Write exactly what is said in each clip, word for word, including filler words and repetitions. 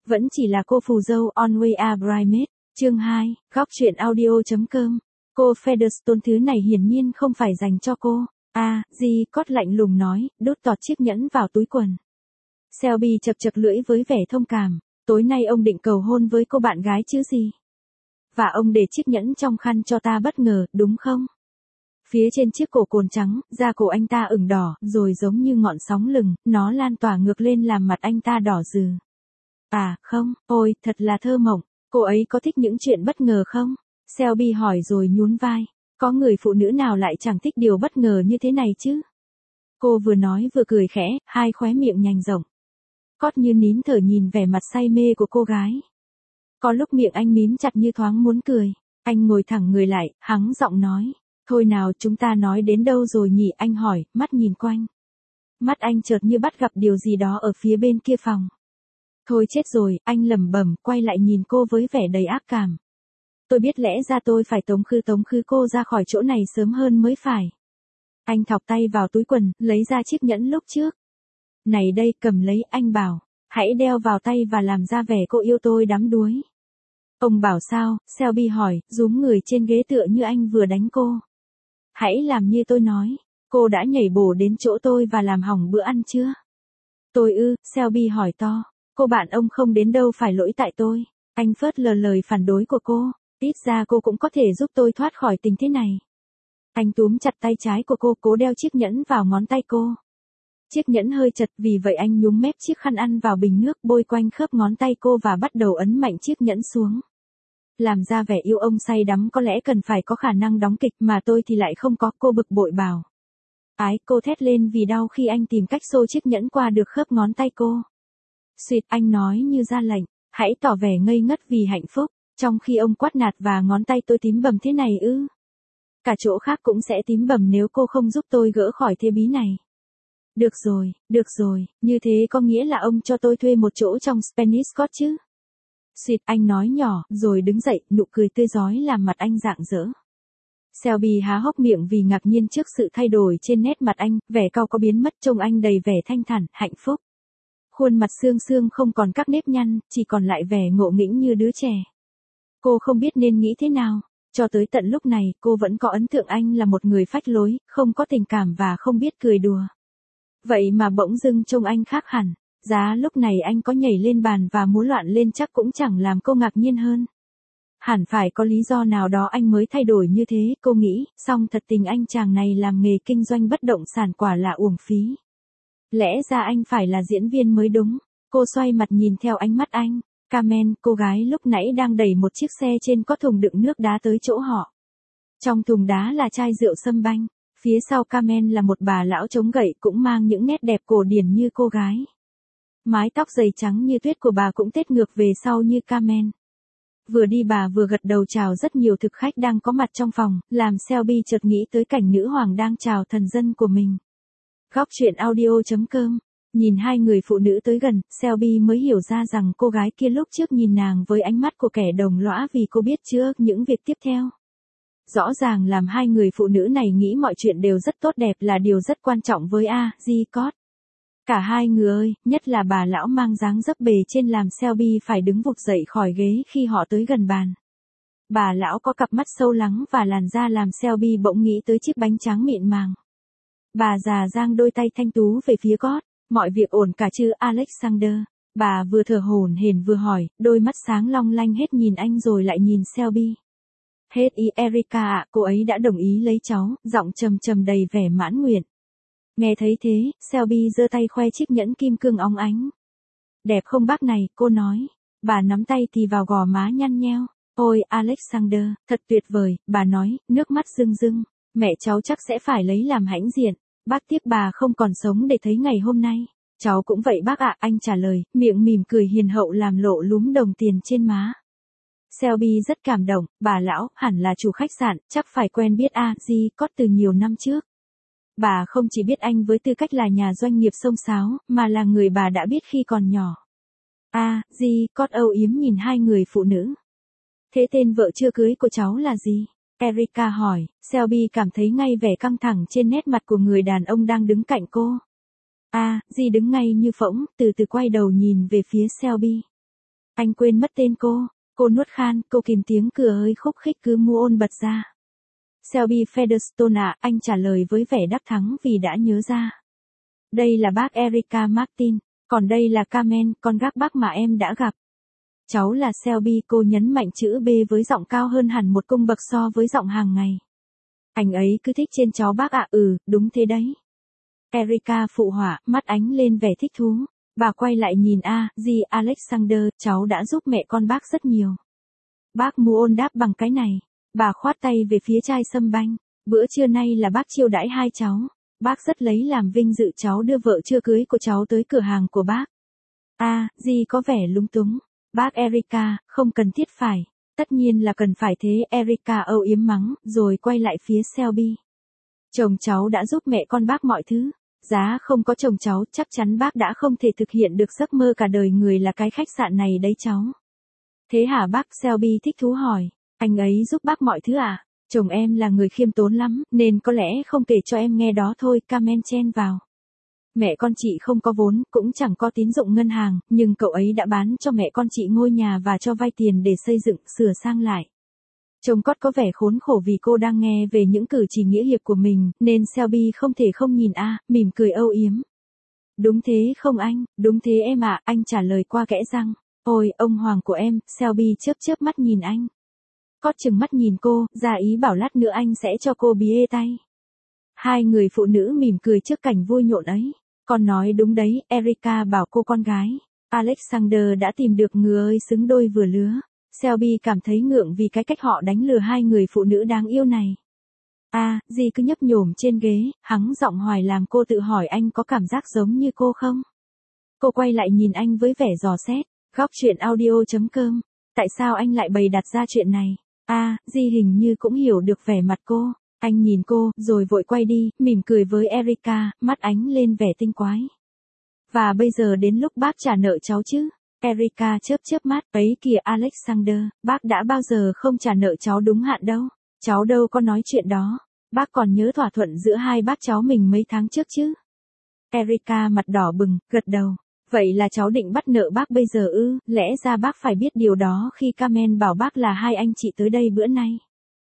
Vẫn chỉ là cô phù dâu on way a bridesmaid. Chương hai, góc truyện audio.com. Cô Featherstone, thứ này hiển nhiên không phải dành cho cô. À, Di Cót lạnh lùng nói, đút tọt chiếc nhẫn vào túi quần. Selby chập chập lưỡi với vẻ thông cảm. Tối nay ông định cầu hôn với cô bạn gái chứ gì? Và ông để chiếc nhẫn trong khăn cho ta bất ngờ, đúng không? Phía trên chiếc cổ cồn trắng, da cổ anh ta ửng đỏ, rồi giống như ngọn sóng lừng, nó lan tỏa ngược lên làm mặt anh ta đỏ rừ. À, không, ôi, thật là thơ mộng. Cô ấy có thích những chuyện bất ngờ không? Selby hỏi rồi nhún vai. Có người phụ nữ nào lại chẳng thích điều bất ngờ như thế này chứ? Cô vừa nói vừa cười khẽ, hai khóe miệng nhành rộng. Cót như nín thở nhìn vẻ mặt say mê của cô gái. Có lúc miệng anh mím chặt như thoáng muốn cười. Anh ngồi thẳng người lại, hắng giọng nói. Thôi nào, chúng ta nói đến đâu rồi nhỉ? Anh hỏi, mắt nhìn quanh. Mắt anh chợt như bắt gặp điều gì đó ở phía bên kia phòng. Thôi chết rồi, anh lẩm bẩm, quay lại nhìn cô với vẻ đầy ác cảm. Tôi biết lẽ ra tôi phải tống khứ tống khứ cô ra khỏi chỗ này sớm hơn mới phải. Anh thọc tay vào túi quần, lấy ra chiếc nhẫn lúc trước. Này đây, cầm lấy, anh bảo. Hãy đeo vào tay và làm ra vẻ cô yêu tôi đắm đuối. Ông bảo sao? Selby hỏi, rúm người trên ghế tựa như anh vừa đánh cô. Hãy làm như tôi nói. Cô đã nhảy bổ đến chỗ tôi và làm hỏng bữa ăn chưa? Tôi ư? Selby hỏi to. Cô bạn ông không đến đâu phải lỗi tại tôi. Anh phớt lờ lời phản đối của cô. Ít ra cô cũng có thể giúp tôi thoát khỏi tình thế này. Anh túm chặt tay trái của cô, cố đeo chiếc nhẫn vào ngón tay cô. Chiếc nhẫn hơi chật, vì vậy anh nhúng mép chiếc khăn ăn vào bình nước, bôi quanh khớp ngón tay cô và bắt đầu ấn mạnh chiếc nhẫn xuống. Làm ra vẻ yêu ông say đắm có lẽ cần phải có khả năng đóng kịch mà tôi thì lại không có, cô bực bội bảo. Ái, cô thét lên vì đau khi anh tìm cách xô chiếc nhẫn qua được khớp ngón tay cô. Xuyệt, anh nói như ra lệnh, hãy tỏ vẻ ngây ngất vì hạnh phúc, trong khi ông quát nạt và ngón tay tôi tím bầm thế này ư. Cả chỗ khác cũng sẽ tím bầm nếu cô không giúp tôi gỡ khỏi thế bí này. Được rồi, được rồi, như thế có nghĩa là ông cho tôi thuê một chỗ trong Spanish Cot chứ? Xuyệt, anh nói nhỏ, rồi đứng dậy, nụ cười tươi rói làm mặt anh rạng rỡ. Selby há hốc miệng vì ngạc nhiên trước sự thay đổi trên nét mặt anh, vẻ cau có biến mất, trông anh đầy vẻ thanh thản, hạnh phúc. Khuôn mặt xương xương không còn các nếp nhăn, chỉ còn lại vẻ ngộ nghĩnh như đứa trẻ. Cô không biết nên nghĩ thế nào. Cho tới tận lúc này, cô vẫn có ấn tượng anh là một người phách lối, không có tình cảm và không biết cười đùa. Vậy mà bỗng dưng trông anh khác hẳn. Giá lúc này anh có nhảy lên bàn và múa loạn lên chắc cũng chẳng làm cô ngạc nhiên hơn. Hẳn phải có lý do nào đó anh mới thay đổi như thế, cô nghĩ, song thật tình anh chàng này làm nghề kinh doanh bất động sản quả là uổng phí. Lẽ ra anh phải là diễn viên mới đúng. Cô xoay mặt nhìn theo ánh mắt anh. Carmen, cô gái lúc nãy đang đẩy một chiếc xe trên có thùng đựng nước đá tới chỗ họ. Trong thùng đá là chai rượu sâm banh. Phía sau Carmen là một bà lão chống gậy cũng mang những nét đẹp cổ điển như cô gái. Mái tóc dày trắng như tuyết của bà cũng tết ngược về sau như Carmen. Vừa đi bà vừa gật đầu chào rất nhiều thực khách đang có mặt trong phòng, làm Selby chợt nghĩ tới cảnh nữ hoàng đang chào thần dân của mình. Góc truyện audio.com. Nhìn hai người phụ nữ tới gần, Selby mới hiểu ra rằng cô gái kia lúc trước nhìn nàng với ánh mắt của kẻ đồng lõa vì cô biết chưa những việc tiếp theo. Rõ ràng làm hai người phụ nữ này nghĩ mọi chuyện đều rất tốt đẹp là điều rất quan trọng với A. Di Cót. Cả hai người ơi, nhất là bà lão mang dáng dấp bề trên làm Selby phải đứng vụt dậy khỏi ghế khi họ tới gần bàn. Bà lão có cặp mắt sâu lắng và làn da làm Selby bỗng nghĩ tới chiếc bánh tráng mịn màng. Bà già giang đôi tay thanh tú về phía Cót. Mọi việc ổn cả chứ Alexander? Bà vừa thở hổn hển vừa hỏi, đôi mắt sáng long lanh hết nhìn anh rồi lại nhìn Selby. Hết ý Erica ạ, cô ấy đã đồng ý lấy cháu, giọng trầm trầm đầy vẻ mãn nguyện. Nghe thấy thế, Selby giơ tay khoe chiếc nhẫn kim cương óng ánh. Đẹp không bác này, cô nói. Bà nắm tay thì vào gò má nhăn nheo. Ôi Alexander, thật tuyệt vời, bà nói, nước mắt rưng rưng. Mẹ cháu chắc sẽ phải lấy làm hãnh diện. Bác tiếc bà không còn sống để thấy ngày hôm nay. Cháu cũng vậy bác ạ, anh trả lời, miệng mỉm cười hiền hậu làm lộ lúm đồng tiền trên má. Selby rất cảm động, bà lão, hẳn là chủ khách sạn, chắc phải quen biết A. Di Cót từ nhiều năm trước. Bà không chỉ biết anh với tư cách là nhà doanh nghiệp xông xáo, mà là người bà đã biết khi còn nhỏ. A. Di Cót âu yếm nhìn hai người phụ nữ. Thế tên vợ chưa cưới của cháu là gì? Erica hỏi. Selby cảm thấy ngay vẻ căng thẳng trên nét mặt của người đàn ông đang đứng cạnh cô. A. Di đứng ngay như phỗng, từ từ quay đầu nhìn về phía Selby. Anh quên mất tên cô. Cô nuốt khan, cô kìm tiếng cười hơi khúc khích cứ mua ôn bật ra. Shelby Featherstone à, anh trả lời với vẻ đắc thắng vì đã nhớ ra. Đây là bác Erica Martin, còn đây là Carmen, con gác bác mà em đã gặp. Cháu là Shelby, cô nhấn mạnh chữ B với giọng cao hơn hẳn một cung bậc so với giọng hàng ngày. Anh ấy cứ thích trên cháu bác ạ. Ừ, đúng thế đấy. Erica phụ họa, mắt ánh lên vẻ thích thú. Bà quay lại nhìn A, G. Alexander, cháu đã giúp mẹ con bác rất nhiều. Bác mua ôn đáp bằng cái này. Bà khoát tay về phía chai sâm banh. Bữa trưa nay là bác chiêu đãi hai cháu. Bác rất lấy làm vinh dự cháu đưa vợ chưa cưới của cháu tới cửa hàng của bác. A, G có vẻ lúng túng. Bác Erica, không cần thiết phải. Tất nhiên là cần phải thế. Erica âu yếm mắng, rồi quay lại phía Shelby. Chồng cháu đã giúp mẹ con bác mọi thứ. Giá không có chồng cháu, chắc chắn bác đã không thể thực hiện được giấc mơ cả đời người là cái khách sạn này đấy cháu. Thế hả bác? Shelby thích thú hỏi. Anh ấy giúp bác mọi thứ à? Chồng em là người khiêm tốn lắm, nên có lẽ không kể cho em nghe đó thôi. Carmen chen vào. Mẹ con chị không có vốn, cũng chẳng có tín dụng ngân hàng, nhưng cậu ấy đã bán cho mẹ con chị ngôi nhà và cho vay tiền để xây dựng, sửa sang lại. Trông Cót có vẻ khốn khổ vì cô đang nghe về những cử chỉ nghĩa hiệp của mình, nên Shelby không thể không nhìn A, mỉm cười âu yếm. Đúng thế không anh, đúng thế em ạ, anh trả lời qua kẽ răng. Ôi, ông hoàng của em, Shelby chớp chớp mắt nhìn anh. Cót chừng mắt nhìn cô, ra ý bảo lát nữa anh sẽ cho cô bía tay. Hai người phụ nữ mỉm cười trước cảnh vui nhộn ấy. Con nói đúng đấy, Erica bảo cô con gái. Alexander đã tìm được người ơi xứng đôi vừa lứa. Shelby cảm thấy ngượng vì cái cách họ đánh lừa hai người phụ nữ đáng yêu này. À, gì cứ nhấp nhổm trên ghế, hắng giọng hoài làm cô tự hỏi anh có cảm giác giống như cô không? Cô quay lại nhìn anh với vẻ dò xét. Góc chuyện audio chấm com. Tại sao anh lại bày đặt ra chuyện này? À, Di hình như cũng hiểu được vẻ mặt cô. Anh nhìn cô, rồi vội quay đi, mỉm cười với Erica, mắt ánh lên vẻ tinh quái. Và bây giờ đến lúc bác trả nợ cháu chứ? Erica chớp chớp mắt, ấy kìa Alexander, bác đã bao giờ không trả nợ cháu đúng hạn đâu. Cháu đâu có nói chuyện đó. Bác còn nhớ thỏa thuận giữa hai bác cháu mình mấy tháng trước chứ? Erica mặt đỏ bừng, gật đầu. Vậy là cháu định bắt nợ bác bây giờ ư? Lẽ ra bác phải biết điều đó khi Carmen bảo bác là hai anh chị tới đây bữa nay.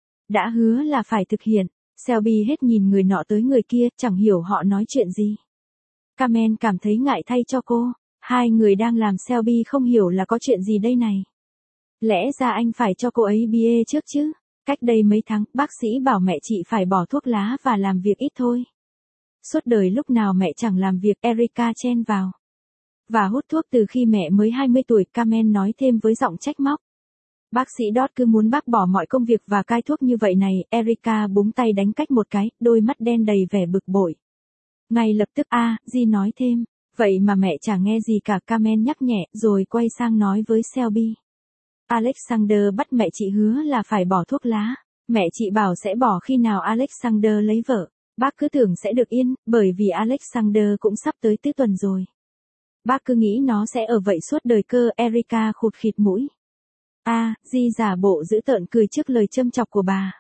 Đã hứa là phải thực hiện. Shelby hết nhìn người nọ tới người kia, chẳng hiểu họ nói chuyện gì. Carmen cảm thấy ngại thay cho cô. Hai người đang làm Shelby không hiểu là có chuyện gì đây này. Lẽ ra anh phải cho cô ấy bia trước chứ. Cách đây mấy tháng, bác sĩ bảo mẹ chị phải bỏ thuốc lá và làm việc ít thôi. Suốt đời lúc nào mẹ chẳng làm việc, Erica chen vào. Và hút thuốc từ khi mẹ mới hai mươi tuổi, Carmen nói thêm với giọng trách móc. Bác sĩ Dodd cứ muốn bác bỏ mọi công việc và cai thuốc như vậy này. Erica búng tay đánh cách một cái, đôi mắt đen đầy vẻ bực bội. Ngay lập tức A, Di nói thêm. Vậy mà mẹ chả nghe gì cả, Carmen nhắc nhẹ, rồi quay sang nói với Shelby. Alexander bắt mẹ chị hứa là phải bỏ thuốc lá. Mẹ chị bảo sẽ bỏ khi nào Alexander lấy vợ. Bác cứ tưởng sẽ được yên, bởi vì Alexander cũng sắp tới tứ tuần rồi. Bác cứ nghĩ nó sẽ ở vậy suốt đời cơ. Erica khụt khịt mũi. A, Di giả bộ giữ tợn cười trước lời châm chọc của bà.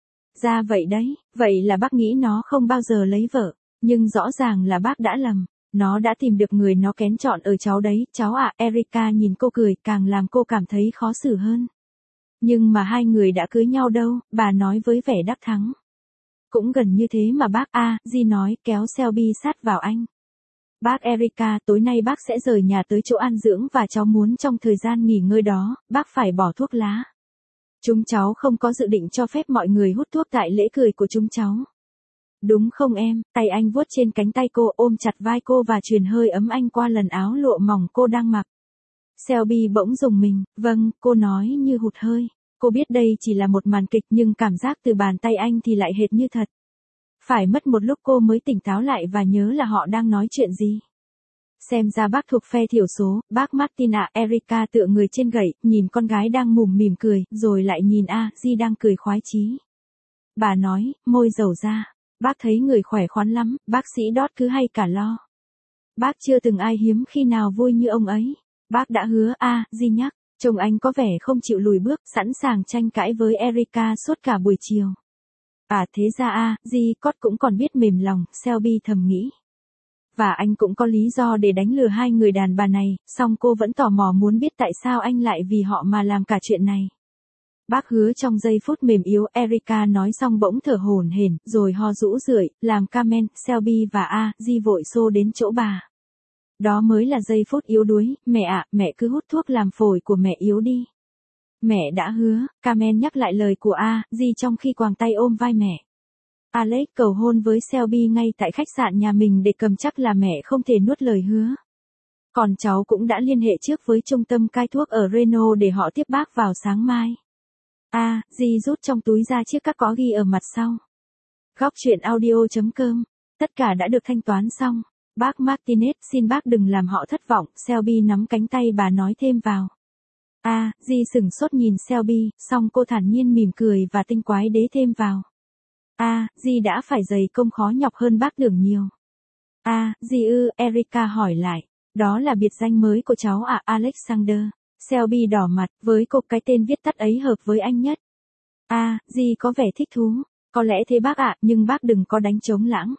Ra vậy đấy, vậy là bác nghĩ nó không bao giờ lấy vợ. Nhưng rõ ràng là bác đã lầm. Nó đã tìm được người nó kén chọn ở cháu đấy, cháu ạ. Erica nhìn cô cười, càng làm cô cảm thấy khó xử hơn. Nhưng mà hai người đã cưới nhau đâu, bà nói với vẻ đắc thắng. Cũng gần như thế mà bác A, Di nói, kéo Shelby sát vào anh. Bác Erica, tối nay bác sẽ rời nhà tới chỗ an dưỡng và cháu muốn trong thời gian nghỉ ngơi đó, bác phải bỏ thuốc lá. Chúng cháu không có dự định cho phép mọi người hút thuốc tại lễ cười của chúng cháu. Đúng không em? Tay anh vuốt trên cánh tay cô, ôm chặt vai cô và truyền hơi ấm anh qua lần áo lụa mỏng cô đang mặc. Shelby bỗng rùng mình. Vâng, cô nói như hụt hơi. Cô biết đây chỉ là một màn kịch nhưng cảm giác từ bàn tay anh thì lại hệt như thật. Phải mất một lúc cô mới tỉnh táo lại và nhớ là họ đang nói chuyện gì. Xem ra bác thuộc phe thiểu số. Bác Martin ạ. Erica tựa người trên gậy, nhìn con gái đang mùm mỉm cười, rồi lại nhìn A, Di đang cười khoái chí. Bà nói, môi dầu ra. Bác thấy người khỏe khoắn lắm, bác sĩ Dodd cứ hay cả lo. Bác chưa từng ai hiếm khi nào vui như ông ấy. Bác đã hứa A, Di nhắc. Chồng anh có vẻ không chịu lùi bước, sẵn sàng tranh cãi với Erica suốt cả buổi chiều. À thế ra A, Di Cót cũng còn biết mềm lòng, Shelby thầm nghĩ. Và anh cũng có lý do để đánh lừa hai người đàn bà này, song cô vẫn tò mò muốn biết tại sao anh lại vì họ mà làm cả chuyện này. Bác hứa trong giây phút mềm yếu. Erica nói xong bỗng thở hổn hển, rồi ho rũ rượi, làm Carmen, Shelby và A. Di vội xô đến chỗ bà. Đó mới là giây phút yếu đuối. Mẹ ạ, mẹ cứ hút thuốc làm phổi của mẹ yếu đi. Mẹ đã hứa. Carmen nhắc lại lời của A. Di trong khi quàng tay ôm vai mẹ. Alex cầu hôn với Shelby ngay tại khách sạn nhà mình để cầm chắc là mẹ không thể nuốt lời hứa. Còn cháu cũng đã liên hệ trước với trung tâm cai thuốc ở Reno để họ tiếp bác vào sáng mai. A. Di rút trong túi ra chiếc các có ghi ở mặt sau. Góc truyện audio chấm com. Tất cả đã được thanh toán xong. Bác Martinez, xin bác đừng làm họ thất vọng. Shelby nắm cánh tay bà nói thêm vào. A. Di sửng sốt nhìn Shelby, xong cô thản nhiên mỉm cười và tinh quái đế thêm vào. A. Di đã phải dày công khó nhọc hơn bác tưởng nhiều. A. Di ư, Erica hỏi lại. Đó là biệt danh mới của cháu à, Alexander. Shelby đỏ mặt, với cô cái tên viết tắt ấy hợp với anh nhất. A. Di có vẻ thích thú. Có lẽ thế bác ạ, nhưng bác đừng có đánh trống lãng.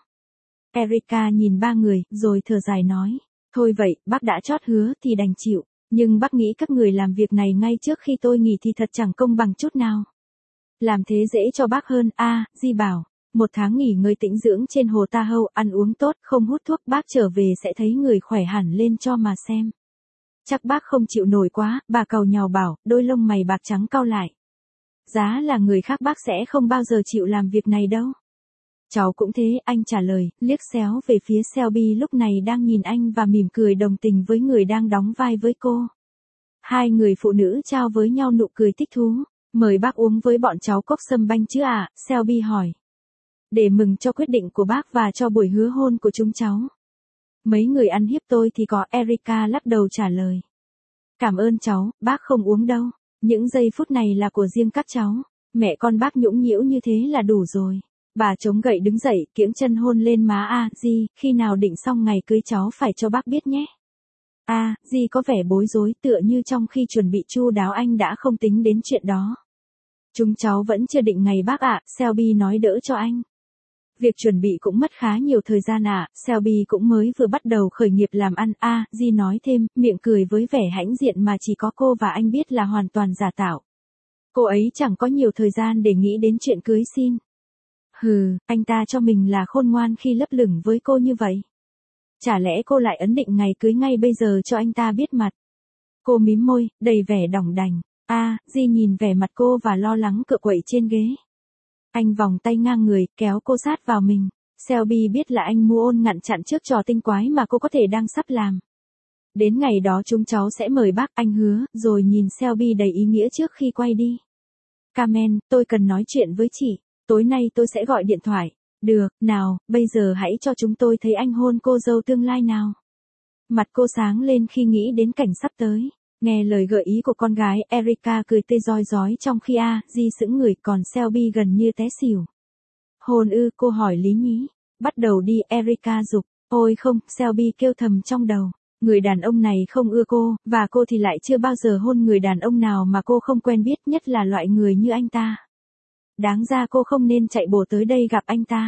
Erica nhìn ba người, rồi thở dài nói. Thôi vậy, bác đã chót hứa thì đành chịu. Nhưng bác nghĩ các người làm việc này ngay trước khi tôi nghỉ thì thật chẳng công bằng chút nào. Làm thế dễ cho bác hơn. A. Di bảo. Một tháng nghỉ ngơi tĩnh dưỡng trên hồ Tahoe, ăn uống tốt, không hút thuốc, bác trở về sẽ thấy người khỏe hẳn lên cho mà xem. Chắc bác không chịu nổi quá, bà càu nhàu bảo, đôi lông mày bạc trắng cau lại. Giá là người khác bác sẽ không bao giờ chịu làm việc này đâu. Cháu cũng thế, anh trả lời, liếc xéo về phía Shelby lúc này đang nhìn anh và mỉm cười đồng tình với người đang đóng vai với cô. Hai người phụ nữ trao với nhau nụ cười thích thú. Mời bác uống với bọn cháu cốc sâm banh chứ ạ, Shelby hỏi. Để mừng cho quyết định của bác và cho buổi hứa hôn của chúng cháu. Mấy người ăn hiếp tôi thì có, Erica lắc đầu trả lời. Cảm ơn cháu, bác không uống đâu. Những giây phút này là của riêng các cháu. Mẹ con bác nhũng nhĩu như thế là đủ rồi. Bà chống gậy đứng dậy, kiễng chân hôn lên má A. Di, khi nào định xong ngày cưới cháu phải cho bác biết nhé. A. Di có vẻ bối rối, tựa như trong khi chuẩn bị chu đáo anh đã không tính đến chuyện đó. Chúng cháu vẫn chưa định ngày bác ạ, Shelby nói đỡ cho anh. Việc chuẩn bị cũng mất khá nhiều thời gian ạ, Shelby cũng mới vừa bắt đầu khởi nghiệp làm ăn. A. Di nói thêm, miệng cười với vẻ hãnh diện mà chỉ có cô và anh biết là hoàn toàn giả tạo. Cô ấy chẳng có nhiều thời gian để nghĩ đến chuyện cưới xin. Hừ, anh ta cho mình là khôn ngoan khi lấp lửng với cô như vậy. Chả lẽ cô lại ấn định ngày cưới ngay bây giờ cho anh ta biết mặt. Cô mím môi, đầy vẻ đỏng đành. A. Di nhìn vẻ mặt cô và lo lắng cựa quậy trên ghế. Anh vòng tay ngang người, kéo cô sát vào mình. Shelby biết là anh mua ôn ngăn chặn trước trò tinh quái mà cô có thể đang sắp làm. Đến ngày đó chúng cháu sẽ mời bác, anh hứa, rồi nhìn Shelby đầy ý nghĩa trước khi quay đi. Carmen, tôi cần nói chuyện với chị. Tối nay tôi sẽ gọi điện thoại. Được, nào, bây giờ hãy cho chúng tôi thấy anh hôn cô dâu tương lai nào. Mặt cô sáng lên khi nghĩ đến cảnh sắp tới. Nghe lời gợi ý của con gái, Erica cười tươi rói rói trong khi A. Di sững người, còn Shelby gần như té xỉu. Hôn ư, cô hỏi lý nhí. Bắt đầu đi, Erica giục. Ôi không, Shelby kêu thầm trong đầu. Người đàn ông này không ưa cô, và cô thì lại chưa bao giờ hôn người đàn ông nào mà cô không quen biết, nhất là loại người như anh ta. Đáng ra cô không nên chạy bổ tới đây gặp anh ta.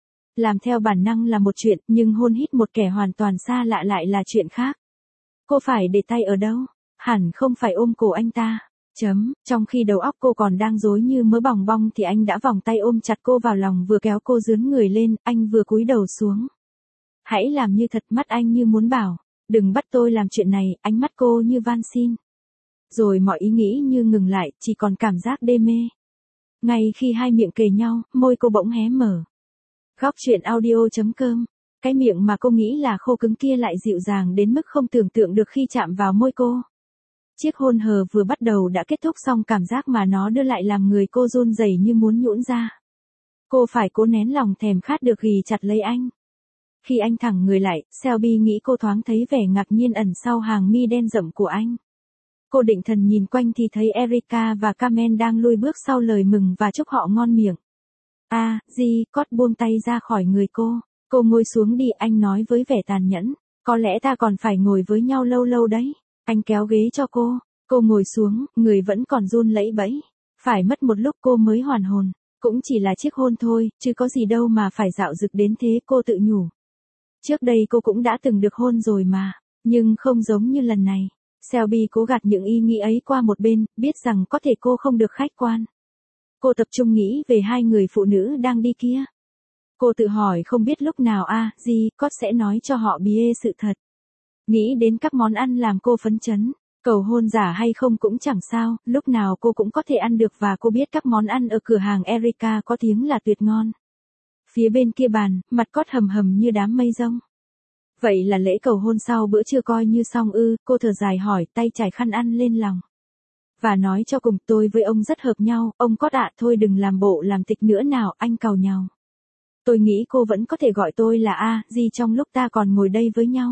Làm theo bản năng là một chuyện, nhưng hôn hít một kẻ hoàn toàn xa lạ lại là chuyện khác. Cô phải để tay ở đâu? Hẳn không phải ôm cổ anh ta. Chấm, trong khi đầu óc cô còn đang rối như mớ bòng bong thì anh đã vòng tay ôm chặt cô vào lòng, vừa kéo cô dướn người lên, anh vừa cúi đầu xuống. Hãy làm như thật, mắt anh như muốn bảo, đừng bắt tôi làm chuyện này, ánh mắt cô như van xin. Rồi mọi ý nghĩ như ngừng lại, chỉ còn cảm giác đê mê. Ngay khi hai miệng kề nhau, môi cô bỗng hé mở. Góc truyện audio chấm com. Cái miệng mà cô nghĩ là khô cứng kia lại dịu dàng đến mức không tưởng tượng được khi chạm vào môi cô. Chiếc hôn hờ vừa bắt đầu đã kết thúc, xong cảm giác mà nó đưa lại làm người cô run rẩy như muốn nhũn ra. Cô phải cố nén lòng thèm khát được ghì chặt lấy anh. Khi anh thẳng người lại, Shelby nghĩ cô thoáng thấy vẻ ngạc nhiên ẩn sau hàng mi đen rậm của anh. Cô định thần nhìn quanh thì thấy Erica và Carmen đang lui bước sau lời mừng và chúc họ ngon miệng. A. Di, Cót buông tay ra khỏi người cô. Cô ngồi xuống đi, anh nói với vẻ tàn nhẫn. Có lẽ ta còn phải ngồi với nhau lâu lâu đấy. Anh kéo ghế cho cô. Cô ngồi xuống, người vẫn còn run lẩy bẩy. Phải mất một lúc cô mới hoàn hồn. Cũng chỉ là chiếc hôn thôi, chứ có gì đâu mà phải dạo dực đến thế, cô tự nhủ. Trước đây cô cũng đã từng được hôn rồi mà, nhưng không giống như lần này. Selby cố gạt những ý nghĩ ấy qua một bên, biết rằng có thể cô không được khách quan. Cô tập trung nghĩ về hai người phụ nữ đang đi kia. Cô tự hỏi không biết lúc nào a, Di, Cốt sẽ nói cho họ bia sự thật. Nghĩ đến các món ăn làm cô phấn chấn. Cầu hôn giả hay không cũng chẳng sao, lúc nào cô cũng có thể ăn được và cô biết các món ăn ở cửa hàng Erica có tiếng là tuyệt ngon. Phía bên kia bàn, mặt Cốt hầm hầm như đám mây rông. Vậy là lễ cầu hôn sau bữa trưa coi như xong ư, cô thở dài hỏi, tay trải khăn ăn lên lòng. Và nói cho cùng, tôi với ông rất hợp nhau, ông Cốt ạ, thôi đừng làm bộ làm tịch nữa nào, anh càu nhàu. Tôi nghĩ cô vẫn có thể gọi tôi là A, Di trong lúc ta còn ngồi đây với nhau.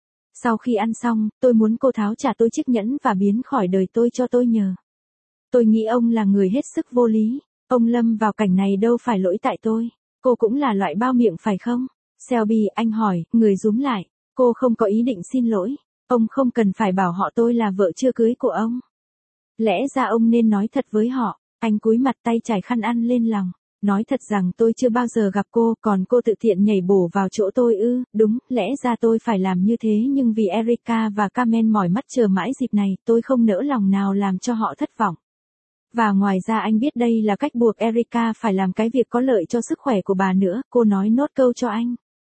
Sau khi ăn xong, tôi muốn cô tháo trả tôi chiếc nhẫn và biến khỏi đời tôi cho tôi nhờ. Tôi nghĩ ông là người hết sức vô lý, ông lâm vào cảnh này đâu phải lỗi tại tôi, cô cũng là loại bao miệng phải không? Selby, anh hỏi, người rúm lại, cô không có ý định xin lỗi, ông không cần phải bảo họ tôi là vợ chưa cưới của ông. Lẽ ra ông nên nói thật với họ, anh cúi mặt tay trải khăn ăn lên lòng. Nói thật rằng tôi chưa bao giờ gặp cô, còn cô tự tiện nhảy bổ vào chỗ tôi ư, đúng, lẽ ra tôi phải làm như thế nhưng vì Erica và Carmen mỏi mắt chờ mãi dịp này, tôi không nỡ lòng nào làm cho họ thất vọng. Và ngoài ra anh biết đây là cách buộc Erica phải làm cái việc có lợi cho sức khỏe của bà nữa, cô nói nốt câu cho anh.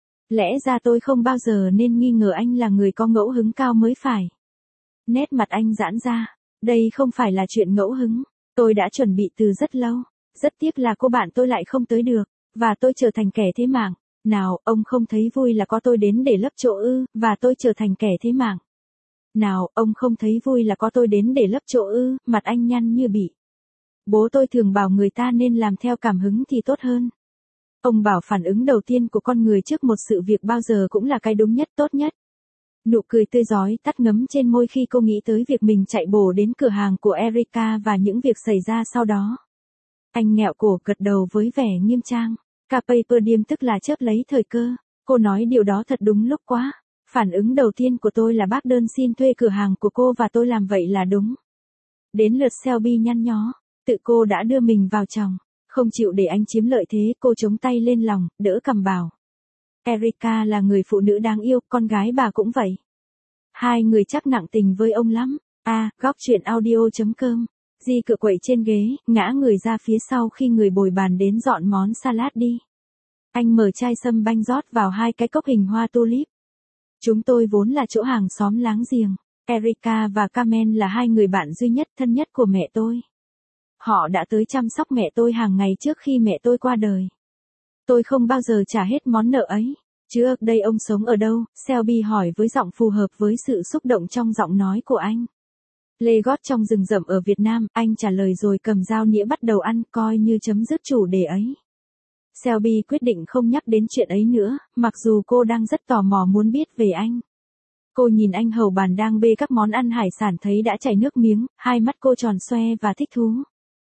Lẽ ra tôi không bao giờ nên nghi ngờ anh là người có ngẫu hứng cao mới phải. Nét mặt anh giãn ra, đây không phải là chuyện ngẫu hứng, tôi đã chuẩn bị từ rất lâu. Rất tiếc là cô bạn tôi lại không tới được, và tôi trở thành kẻ thế mạng. Nào, ông không thấy vui là có tôi đến để lấp chỗ ư, và tôi trở thành kẻ thế mạng. Nào, ông không thấy vui là có tôi đến để lấp chỗ ư, mặt anh nhăn như bị. Bố tôi thường bảo người ta nên làm theo cảm hứng thì tốt hơn. Ông bảo phản ứng đầu tiên của con người trước một sự việc bao giờ cũng là cái đúng nhất tốt nhất. Nụ cười tươi rói tắt ngấm trên môi khi cô nghĩ tới việc mình chạy bổ đến cửa hàng của Erica và những việc xảy ra sau đó. Anh nghẹo cổ gật đầu với vẻ nghiêm trang. Carpe diem tức là chớp lấy thời cơ. Cô nói điều đó thật đúng lúc quá. Phản ứng đầu tiên của tôi là bác đơn xin thuê cửa hàng của cô và tôi làm vậy là đúng. Đến lượt Selby nhăn nhó. Tự cô đã đưa mình vào chồng. Không chịu để anh chiếm lợi thế, cô chống tay lên lòng, đỡ cằm bảo. Erica là người phụ nữ đáng yêu, con gái bà cũng vậy. Hai người chắc nặng tình với ông lắm. À, góc chuyện audio chấm com. Di cựa quậy trên ghế, ngã người ra phía sau khi người bồi bàn đến dọn món salad đi. Anh mở chai sâm banh rót vào hai cái cốc hình hoa tulip. Chúng tôi vốn là chỗ hàng xóm láng giềng. Erica và Carmen là hai người bạn duy nhất thân nhất của mẹ tôi. Họ đã tới chăm sóc mẹ tôi hàng ngày trước khi mẹ tôi qua đời. Tôi không bao giờ trả hết món nợ ấy. Chứ đây ông sống ở đâu? Selby hỏi với giọng phù hợp với sự xúc động trong giọng nói của anh. Lê gót trong rừng rậm ở Việt Nam, anh trả lời rồi cầm dao nĩa bắt đầu ăn, coi như chấm dứt chủ đề ấy. Selby quyết định không nhắc đến chuyện ấy nữa, mặc dù cô đang rất tò mò muốn biết về anh. Cô nhìn anh hầu bàn đang bê các món ăn hải sản thấy đã chảy nước miếng, hai mắt cô tròn xoe và thích thú.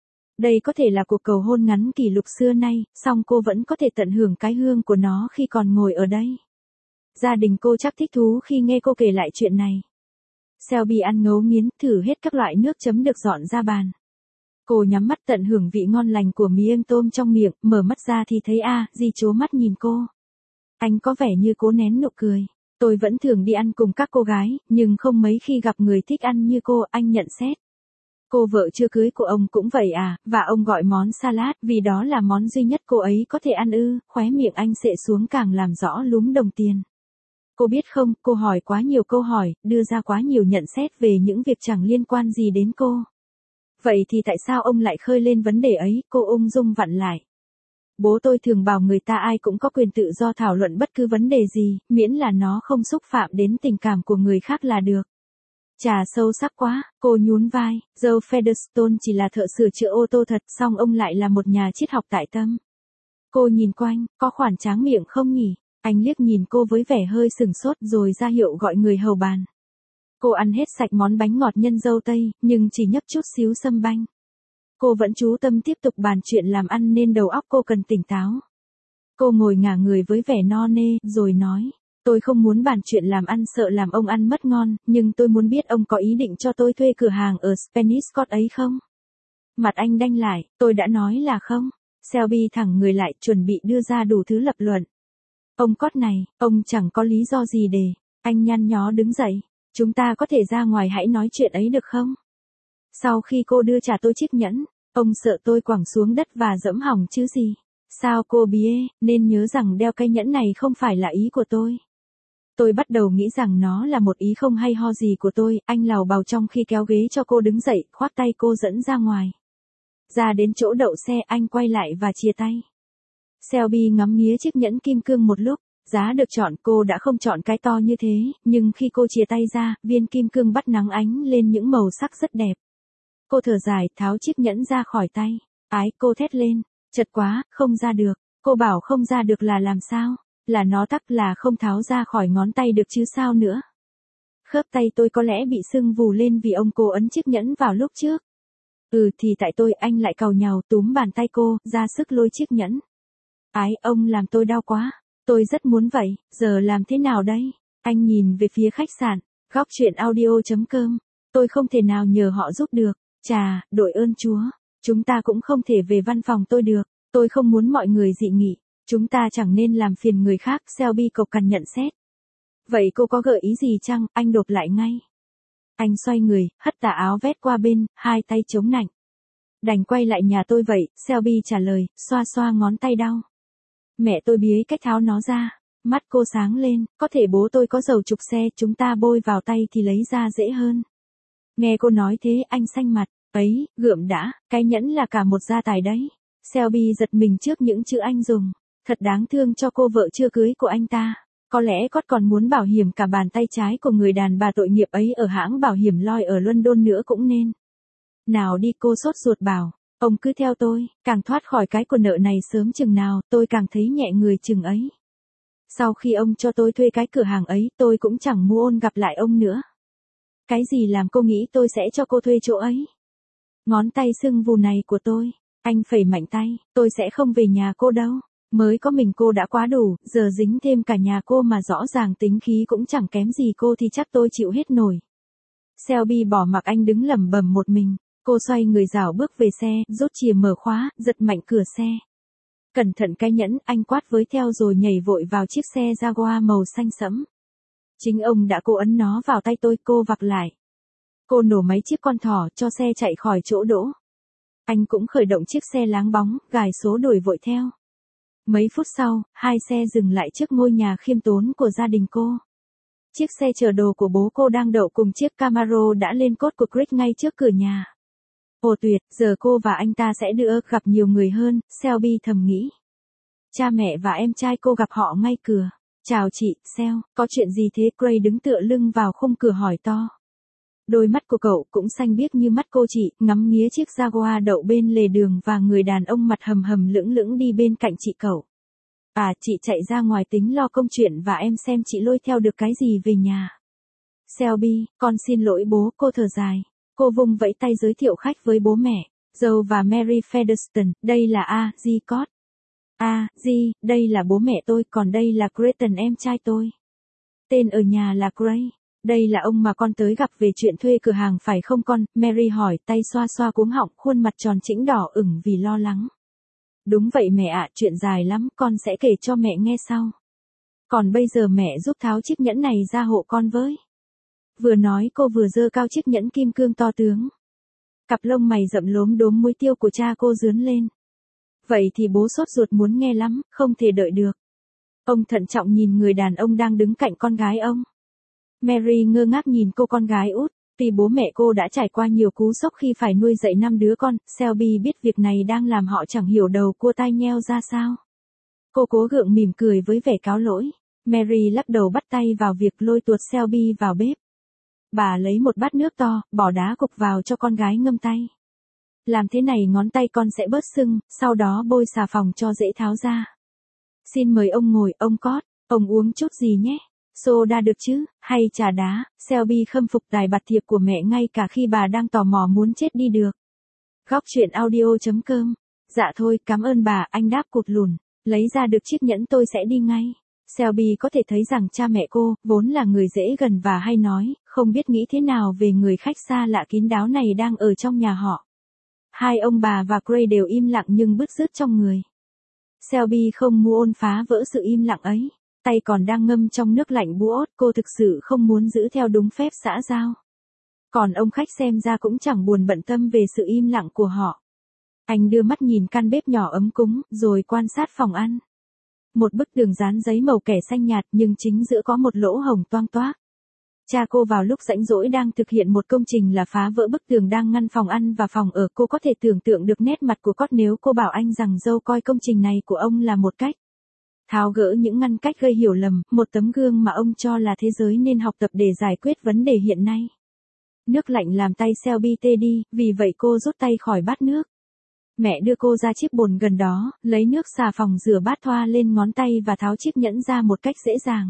Đây có thể là cuộc cầu hôn ngắn kỷ lục xưa nay, song cô vẫn có thể tận hưởng cái hương của nó khi còn ngồi ở đây. Gia đình cô chắc thích thú khi nghe cô kể lại chuyện này. Selby ăn ngấu nghiến, thử hết các loại nước chấm được dọn ra bàn. Cô nhắm mắt tận hưởng vị ngon lành của miếng tôm trong miệng, mở mắt ra thì thấy a, Di chố mắt nhìn cô. Anh có vẻ như cố nén nụ cười. Tôi vẫn thường đi ăn cùng các cô gái, nhưng không mấy khi gặp người thích ăn như cô, anh nhận xét. Cô vợ chưa cưới của ông cũng vậy à, và ông gọi món salad vì đó là món duy nhất cô ấy có thể ăn ư, khóe miệng anh xệ xuống càng làm rõ lúm đồng tiền. Cô biết không, cô hỏi quá nhiều câu hỏi, đưa ra quá nhiều nhận xét về những việc chẳng liên quan gì đến cô. Vậy thì tại sao ông lại khơi lên vấn đề ấy, cô ung dung vặn lại. Bố tôi thường bảo người ta ai cũng có quyền tự do thảo luận bất cứ vấn đề gì, miễn là nó không xúc phạm đến tình cảm của người khác là được. Chà sâu sắc quá, cô nhún vai, Joe Featherstone chỉ là thợ sửa chữa ô tô thật, song ông lại là một nhà triết học tại tâm. Cô nhìn quanh, có khoản tráng miệng không nhỉ? Anh liếc nhìn cô với vẻ hơi sừng sốt rồi ra hiệu gọi người hầu bàn. Cô ăn hết sạch món bánh ngọt nhân dâu tây, nhưng chỉ nhấp chút xíu sâm banh. Cô vẫn chú tâm tiếp tục bàn chuyện làm ăn nên đầu óc cô cần tỉnh táo. Cô ngồi ngả người với vẻ no nê, rồi nói, tôi không muốn bàn chuyện làm ăn sợ làm ông ăn mất ngon, nhưng tôi muốn biết ông có ý định cho tôi thuê cửa hàng ở Spanish Court ấy không? Mặt anh đanh lại, tôi đã nói là không. Selby thẳng người lại, chuẩn bị đưa ra đủ thứ lập luận. Ông cót này, ông chẳng có lý do gì để, anh nhăn nhó đứng dậy, chúng ta có thể ra ngoài hãy nói chuyện ấy được không? Sau khi cô đưa trả tôi chiếc nhẫn, ông sợ tôi quẳng xuống đất và dẫm hỏng chứ gì. Sao cô bie, nên nhớ rằng đeo cái nhẫn này không phải là ý của tôi. Tôi bắt đầu nghĩ rằng nó là một ý không hay ho gì của tôi, anh lào bào trong khi kéo ghế cho cô đứng dậy, khoác tay cô dẫn ra ngoài. Ra đến chỗ đậu xe anh quay lại và chia tay. Shelby ngắm nghía chiếc nhẫn kim cương một lúc, giá được chọn cô đã không chọn cái to như thế, nhưng khi cô chia tay ra, viên kim cương bắt nắng ánh lên những màu sắc rất đẹp. Cô thở dài, tháo chiếc nhẫn ra khỏi tay. Ái, cô thét lên, chật quá, không ra được. Cô bảo không ra được là làm sao? Là nó tắc là không tháo ra khỏi ngón tay được chứ sao nữa. Khớp tay tôi có lẽ bị sưng vù lên vì ông cố ấn chiếc nhẫn vào lúc trước. Ừ thì tại tôi, anh lại càu nhàu túm bàn tay cô, ra sức lôi chiếc nhẫn. Ái, ông làm tôi đau quá. Tôi rất muốn vậy, giờ làm thế nào đây? Anh nhìn về phía khách sạn, góc truyện audio.com. Tôi không thể nào nhờ họ giúp được. Chà, đội ơn Chúa. Chúng ta cũng không thể về văn phòng tôi được. Tôi không muốn mọi người dị nghị. Chúng ta chẳng nên làm phiền người khác, Shelby cộc cằn nhận xét. Vậy cô có gợi ý gì chăng? Anh đột lại ngay. Anh xoay người, hất tà áo vét qua bên, hai tay chống nạnh. Đành quay lại nhà tôi vậy, Shelby trả lời, xoa xoa ngón tay đau. Mẹ tôi bía cách tháo nó ra. Mắt cô sáng lên, có thể bố tôi có dầu trục xe, chúng ta bôi vào tay thì lấy ra dễ hơn. Nghe cô nói thế anh xanh mặt, ấy, gượm đã, cái nhẫn là cả một gia tài đấy. Shelby giật mình trước những chữ anh dùng, thật đáng thương cho cô vợ chưa cưới của anh ta. Có lẽ Cốt còn muốn bảo hiểm cả bàn tay trái của người đàn bà tội nghiệp ấy ở hãng bảo hiểm Lloyd ở London nữa cũng nên. Nào đi, cô sốt ruột bảo, ông cứ theo tôi, càng thoát khỏi cái của nợ này sớm chừng nào, tôi càng thấy nhẹ người chừng ấy. Sau khi ông cho tôi thuê cái cửa hàng ấy, tôi cũng chẳng muốn gặp lại ông nữa. Cái gì làm cô nghĩ tôi sẽ cho cô thuê chỗ ấy? Ngón tay sưng vù này của tôi, anh phẩy mạnh tay, tôi sẽ không về nhà cô đâu. Mới có mình cô đã quá đủ, giờ dính thêm cả nhà cô mà rõ ràng tính khí cũng chẳng kém gì cô thì chắc tôi chịu hết nổi. Shelby bỏ mặc anh đứng lẩm bẩm một mình, cô xoay người rảo bước về xe, rút chìa mở khóa, giật mạnh cửa xe. Cẩn thận cái nhẫn, anh quát với theo rồi nhảy vội vào chiếc xe Jaguar màu xanh sẫm. Chính ông đã cố ấn nó vào tay tôi, cô vặc lại. Cô nổ máy chiếc con thỏ cho xe chạy khỏi chỗ đỗ. Anh cũng khởi động chiếc xe láng bóng, gài số đuổi vội theo. Mấy phút sau, hai xe dừng lại trước ngôi nhà khiêm tốn của gia đình cô. Chiếc xe chở đồ của bố cô đang đậu cùng chiếc Camaro đã lên cốt của Greg ngay trước cửa nhà. Ồ tuyệt, giờ cô và anh ta sẽ đưa gặp nhiều người hơn, Shelby thầm nghĩ. Cha mẹ và em trai cô gặp họ ngay cửa. Chào chị, Sel, có chuyện gì thế? Gray đứng tựa lưng vào khung cửa hỏi to. Đôi mắt của cậu cũng xanh biếc như mắt cô chị, ngắm nghía chiếc Jaguar đậu bên lề đường và người đàn ông mặt hầm hầm lững lững đi bên cạnh chị cậu. À, chị chạy ra ngoài tính lo công chuyện và em xem chị lôi theo được cái gì về nhà. Shelby, con xin lỗi bố, cô thở dài. Cô vung vẫy tay giới thiệu khách với bố mẹ, Joe và Mary Featherstone, đây là A. G. Cott. A. G, đây là bố mẹ tôi, còn đây là Creighton em trai tôi. Tên ở nhà là Gray. Đây là ông mà con tới gặp về chuyện thuê cửa hàng phải không con? Mary hỏi, tay xoa xoa cuống họng, khuôn mặt tròn trĩnh đỏ ửng vì lo lắng. Đúng vậy mẹ ạ, chuyện dài lắm, con sẽ kể cho mẹ nghe sau. Còn bây giờ mẹ giúp tháo chiếc nhẫn này ra hộ con với. Vừa nói cô vừa giơ cao chiếc nhẫn kim cương to tướng. Cặp lông mày rậm lốm đốm muối tiêu của cha cô rướn lên. Vậy thì bố sốt ruột muốn nghe lắm, không thể đợi được. Ông thận trọng nhìn người đàn ông đang đứng cạnh con gái ông. Mary ngơ ngác nhìn cô con gái út, vì bố mẹ cô đã trải qua nhiều cú sốc khi phải nuôi dạy năm đứa con, Shelby biết việc này đang làm họ chẳng hiểu đầu cua tai nheo ra sao. Cô cố gượng mỉm cười với vẻ cáo lỗi, Mary lắc đầu bắt tay vào việc lôi tuột Shelby vào bếp. Bà lấy một bát nước to, bỏ đá cục vào cho con gái ngâm tay. Làm thế này ngón tay con sẽ bớt sưng, sau đó bôi xà phòng cho dễ tháo ra. Xin mời ông ngồi, ông Cott, ông uống chút gì nhé. Soda được chứ, hay trà đá? Shelby khâm phục tài bạt thiệp của mẹ ngay cả khi bà đang tò mò muốn chết đi được. Góc truyện audio.com. Dạ thôi, cảm ơn bà, anh đáp cụt lùn. Lấy ra được chiếc nhẫn tôi sẽ đi ngay. Shelby có thể thấy rằng cha mẹ cô, vốn là người dễ gần và hay nói, không biết nghĩ thế nào về người khách xa lạ kín đáo này đang ở trong nhà họ. Hai ông bà và Gray đều im lặng nhưng bứt rứt trong người. Shelby không muốn phá vỡ sự im lặng ấy. tay còn đang ngâm trong nước lạnh buốt, cô thực sự không muốn giữ theo đúng phép xã giao. Còn ông khách xem ra cũng chẳng buồn bận tâm về sự im lặng của họ. Anh đưa mắt nhìn căn bếp nhỏ ấm cúng, rồi quan sát phòng ăn. Một bức tường dán giấy màu kẻ xanh nhạt nhưng chính giữa có một lỗ hổng toang toác. Cha cô vào lúc rảnh rỗi đang thực hiện một công trình là phá vỡ bức tường đang ngăn phòng ăn và phòng ở. Cô có thể tưởng tượng được nét mặt của Cốt nếu cô bảo anh rằng dâu coi công trình này của ông là một cách tháo gỡ những ngăn cách gây hiểu lầm, một tấm gương mà ông cho là thế giới nên học tập để giải quyết vấn đề hiện nay. Nước lạnh làm tay Shelby tê đi, vì vậy cô rút tay khỏi bát nước. Mẹ đưa cô ra chiếc bồn gần đó, lấy nước xà phòng rửa bát thoa lên ngón tay và tháo chiếc nhẫn ra một cách dễ dàng.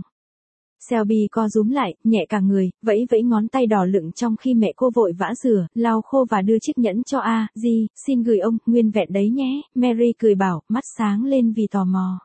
Shelby co rúm lại, nhẹ cả người, vẫy vẫy ngón tay đỏ lựng trong khi mẹ cô vội vã rửa, lau khô và đưa chiếc nhẫn cho A, Di, xin gửi ông, nguyên vẹn đấy nhé, Mary cười bảo, mắt sáng lên vì tò mò.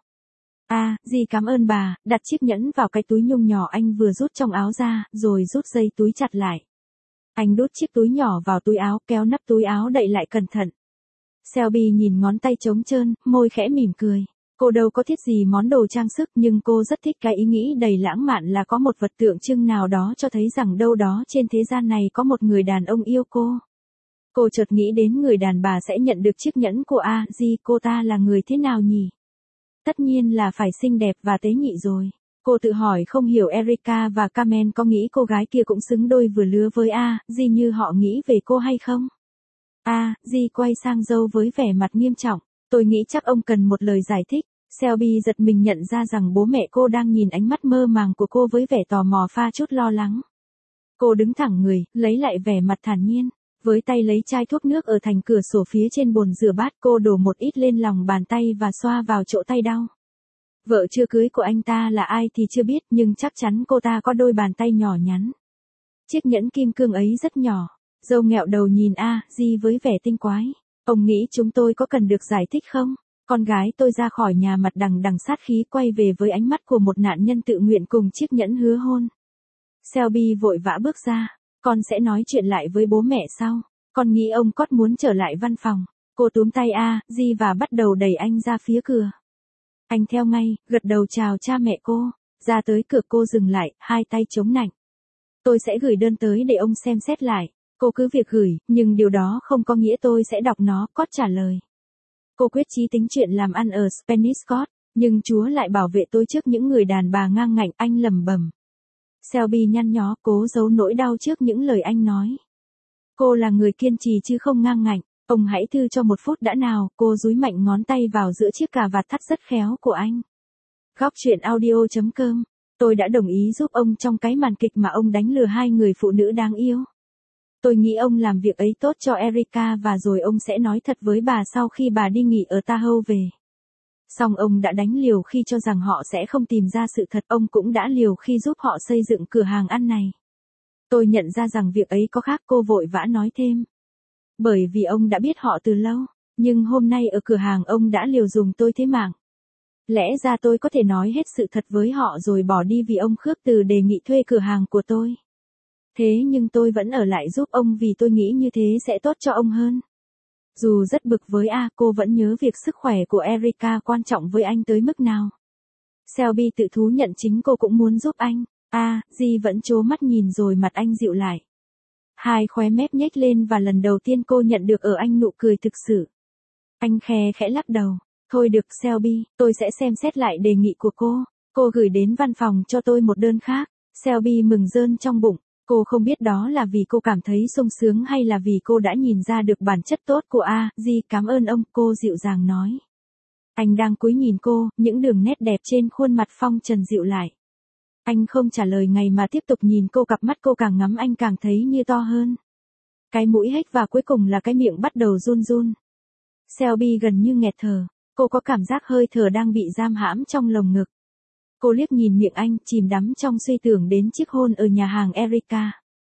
A, Di cảm ơn bà, đặt chiếc nhẫn vào cái túi nhung nhỏ anh vừa rút trong áo ra, rồi rút dây túi chặt lại. Anh đút chiếc túi nhỏ vào túi áo, kéo nắp túi áo đậy lại cẩn thận. Shelby nhìn ngón tay trống trơn, môi khẽ mỉm cười. Cô đâu có thiết gì món đồ trang sức nhưng cô rất thích cái ý nghĩ đầy lãng mạn là có một vật tượng trưng nào đó cho thấy rằng đâu đó trên thế gian này có một người đàn ông yêu cô. Cô chợt nghĩ đến người đàn bà sẽ nhận được chiếc nhẫn của A, Di, cô ta là người thế nào nhỉ? Tất nhiên là phải xinh đẹp và tế nhị rồi. Cô tự hỏi không hiểu Erica và Carmen có nghĩ cô gái kia cũng xứng đôi vừa lứa với A, Di như họ nghĩ về cô hay không? A, Di quay sang dâu với vẻ mặt nghiêm trọng. Tôi nghĩ chắc ông cần một lời giải thích. Shelby giật mình nhận ra rằng bố mẹ cô đang nhìn ánh mắt mơ màng của cô với vẻ tò mò pha chút lo lắng. Cô đứng thẳng người, lấy lại vẻ mặt thản nhiên. Với tay lấy chai thuốc nước ở thành cửa sổ phía trên bồn rửa bát, cô đổ một ít lên lòng bàn tay và xoa vào chỗ tay đau. Vợ chưa cưới của anh ta là ai thì chưa biết, nhưng chắc chắn cô ta có đôi bàn tay nhỏ nhắn. Chiếc nhẫn kim cương ấy rất nhỏ. Dâu nghẹo đầu nhìn A, Di với vẻ tinh quái. Ông nghĩ chúng tôi có cần được giải thích không? Con gái tôi ra khỏi nhà mặt đằng đằng sát khí quay về với ánh mắt của một nạn nhân tự nguyện cùng chiếc nhẫn hứa hôn. Shelby vội vã bước ra. Con sẽ nói chuyện lại với bố mẹ sau. Con nghĩ ông Cốt muốn trở lại văn phòng. Cô túm tay A, Di và bắt đầu đẩy anh ra phía cửa. Anh theo ngay, gật đầu chào cha mẹ cô. Ra tới cửa cô dừng lại, hai tay chống nạnh. Tôi sẽ gửi đơn tới để ông xem xét lại. Cô cứ việc gửi, nhưng điều đó không có nghĩa tôi sẽ đọc nó, Cốt trả lời. Cô quyết chí tính chuyện làm ăn ở Spanish Cốt, nhưng Chúa lại bảo vệ tôi trước những người đàn bà ngang ngạnh, anh lẩm bẩm. Shelby nhăn nhó cố giấu nỗi đau trước những lời anh nói. Cô là người kiên trì chứ không ngang ngạnh, ông hãy thư cho một phút đã nào, cô dúi mạnh ngón tay vào giữa chiếc cà vạt thắt rất khéo của anh. Góc truyện audio chấm com, tôi đã đồng ý giúp ông trong cái màn kịch mà ông đánh lừa hai người phụ nữ đáng yêu. Tôi nghĩ ông làm việc ấy tốt cho Erica và rồi ông sẽ nói thật với bà sau khi bà đi nghỉ ở Tahoe về. Song ông đã đánh liều khi cho rằng họ sẽ không tìm ra sự thật, ông cũng đã liều khi giúp họ xây dựng cửa hàng ăn này. Tôi nhận ra rằng việc ấy có khác, cô vội vã nói thêm. Bởi vì ông đã biết họ từ lâu, nhưng hôm nay ở cửa hàng ông đã liều dùng tôi thế mạng. Lẽ ra tôi có thể nói hết sự thật với họ rồi bỏ đi vì ông khước từ đề nghị thuê cửa hàng của tôi. Thế nhưng tôi vẫn ở lại giúp ông vì tôi nghĩ như thế sẽ tốt cho ông hơn. Dù rất bực với A, cô vẫn nhớ việc sức khỏe của Erica quan trọng với anh tới mức nào. Shelby tự thú nhận chính cô cũng muốn giúp anh. A, Di vẫn trố mắt nhìn rồi mặt anh dịu lại. Hai khóe mép nhếch lên và lần đầu tiên cô nhận được ở anh nụ cười thực sự. Anh khe khẽ lắc đầu. Thôi được Shelby, tôi sẽ xem xét lại đề nghị của cô. Cô gửi đến văn phòng cho tôi một đơn khác. Shelby mừng rơn trong bụng. Cô không biết đó là vì cô cảm thấy sung sướng hay là vì cô đã nhìn ra được bản chất tốt của A, Di cảm ơn ông, cô dịu dàng nói. Anh đang cúi nhìn cô, những đường nét đẹp trên khuôn mặt phong trần dịu lại. Anh không trả lời ngay mà tiếp tục nhìn cô, cặp mắt cô càng ngắm anh càng thấy như to hơn. Cái mũi hếch và cuối cùng là cái miệng bắt đầu run run. Shelby gần như nghẹt thở, cô có cảm giác hơi thở đang bị giam hãm trong lồng ngực. Cô liếc nhìn miệng anh, chìm đắm trong suy tưởng đến chiếc hôn ở nhà hàng Erica.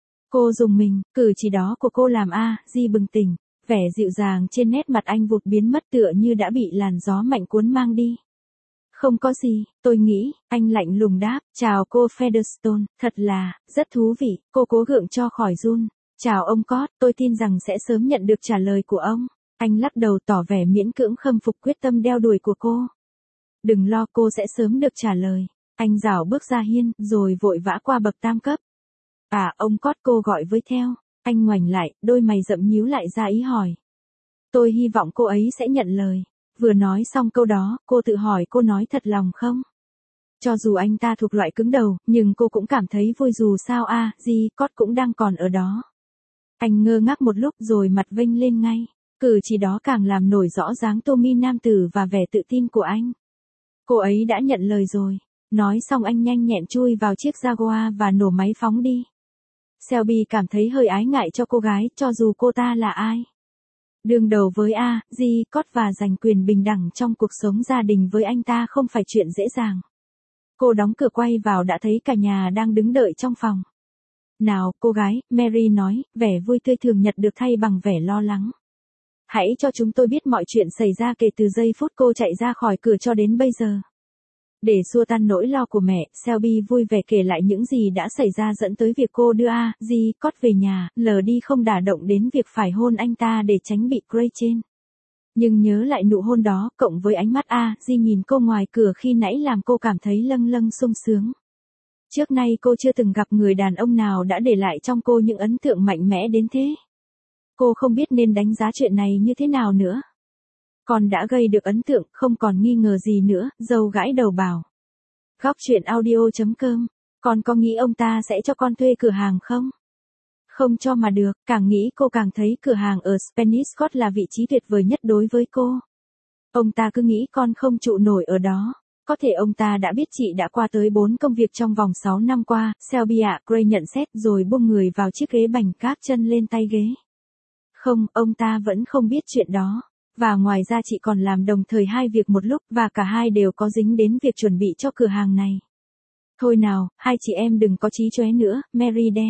Cô rùng mình, cử chỉ đó của cô làm A, Di bừng tỉnh, vẻ dịu dàng trên nét mặt anh vụt biến mất tựa như đã bị làn gió mạnh cuốn mang đi. Không có gì, tôi nghĩ, anh lạnh lùng đáp, chào cô Featherstone, thật là, rất thú vị, cô cố gượng cho khỏi run. Chào ông Cốt, tôi tin rằng sẽ sớm nhận được trả lời của ông. Anh lắc đầu tỏ vẻ miễn cưỡng khâm phục quyết tâm đeo đuổi của cô. Đừng lo, cô sẽ sớm được trả lời. Anh rảo bước ra hiên, rồi vội vã qua bậc tam cấp. À, ông Cót, cô gọi với theo. Anh ngoảnh lại, đôi mày rậm nhíu lại ra ý hỏi. Tôi hy vọng cô ấy sẽ nhận lời. Vừa nói xong câu đó, cô tự hỏi cô nói thật lòng không? Cho dù anh ta thuộc loại cứng đầu, nhưng cô cũng cảm thấy vui dù sao a, à, Di Cót cũng đang còn ở đó. Anh ngơ ngác một lúc rồi mặt vênh lên ngay. Cử chỉ đó càng làm nổi rõ dáng Tommy nam tử và vẻ tự tin của anh. Cô ấy đã nhận lời rồi. Nói xong anh nhanh nhẹn chui vào chiếc Jaguar và nổ máy phóng đi. Shelby cảm thấy hơi ái ngại cho cô gái, cho dù cô ta là ai. Đương đầu với A, Di Cót và giành quyền bình đẳng trong cuộc sống gia đình với anh ta không phải chuyện dễ dàng. Cô đóng cửa quay vào đã thấy cả nhà đang đứng đợi trong phòng. Nào, cô gái, Mary nói, vẻ vui tươi thường nhật được thay bằng vẻ lo lắng. Hãy cho chúng tôi biết mọi chuyện xảy ra kể từ giây phút cô chạy ra khỏi cửa cho đến bây giờ. Để xua tan nỗi lo của mẹ, Shelby vui vẻ kể lại những gì đã xảy ra dẫn tới việc cô đưa A, Di Cót về nhà, lờ đi không đả động đến việc phải hôn anh ta để tránh bị Gray trên. Nhưng nhớ lại nụ hôn đó, cộng với ánh mắt A, Di nhìn cô ngoài cửa khi nãy làm cô cảm thấy lâng lâng sung sướng. Trước nay cô chưa từng gặp người đàn ông nào đã để lại trong cô những ấn tượng mạnh mẽ đến thế. Cô không biết nên đánh giá chuyện này như thế nào nữa. Con đã gây được ấn tượng, không còn nghi ngờ gì nữa, dâu gãi đầu bảo. Góc chuyện audio chấm com, con có nghĩ ông ta sẽ cho con thuê cửa hàng không? Không cho mà được, càng nghĩ cô càng thấy cửa hàng ở Spanish Court là vị trí tuyệt vời nhất đối với cô. Ông ta cứ nghĩ con không trụ nổi ở đó. Có thể ông ta đã biết chị đã qua tới bốn công việc trong vòng sáu năm qua, Shelby ạ, Gray nhận xét rồi buông người vào chiếc ghế bành các chân lên tay ghế. Không, ông ta vẫn không biết chuyện đó. Và ngoài ra chị còn làm đồng thời hai việc một lúc và cả hai đều có dính đến việc chuẩn bị cho cửa hàng này. Thôi nào, hai chị em đừng có chí chóe nữa, Mary đe.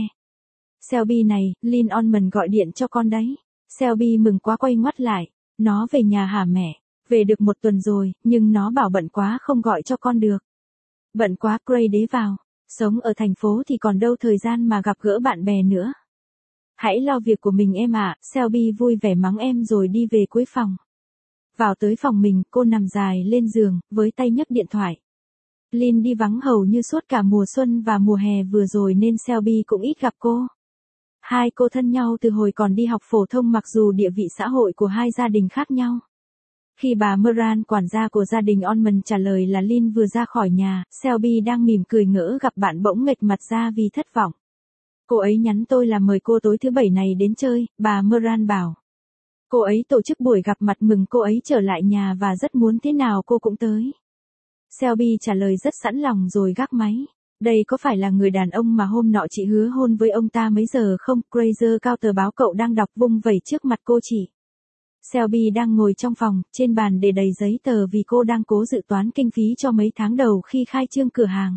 Shelby này, Lynn Onman gọi điện cho con đấy. Shelby mừng quá quay ngoắt lại. Nó về nhà hả mẹ? Về được một tuần rồi, nhưng nó bảo bận quá không gọi cho con được. Bận quá, Gray đế vào. Sống ở thành phố thì còn đâu thời gian mà gặp gỡ bạn bè nữa. Hãy lo việc của mình em ạ, à. Shelby vui vẻ mắng em rồi đi về cuối phòng. Vào tới phòng mình, cô nằm dài lên giường, với tay nhấc điện thoại. Lynn đi vắng hầu như suốt cả mùa xuân và mùa hè vừa rồi nên Shelby cũng ít gặp cô. Hai cô thân nhau từ hồi còn đi học phổ thông mặc dù địa vị xã hội của hai gia đình khác nhau. Khi bà Moran, quản gia của gia đình Onman trả lời là Lynn vừa ra khỏi nhà, Shelby đang mỉm cười ngỡ gặp bạn bỗng nghệch mặt ra vì thất vọng. Cô ấy nhắn tôi là mời cô tối thứ bảy này đến chơi, bà Moran bảo. Cô ấy tổ chức buổi gặp mặt mừng cô ấy trở lại nhà và rất muốn thế nào cô cũng tới. Shelby trả lời rất sẵn lòng rồi gác máy. Đây có phải là người đàn ông mà hôm nọ chị hứa hôn với ông ta mấy giờ không? Grazer cao tờ báo cậu đang đọc vung vẩy trước mặt cô chị. Shelby đang ngồi trong phòng, trên bàn để đầy giấy tờ vì cô đang cố dự toán kinh phí cho mấy tháng đầu khi khai trương cửa hàng.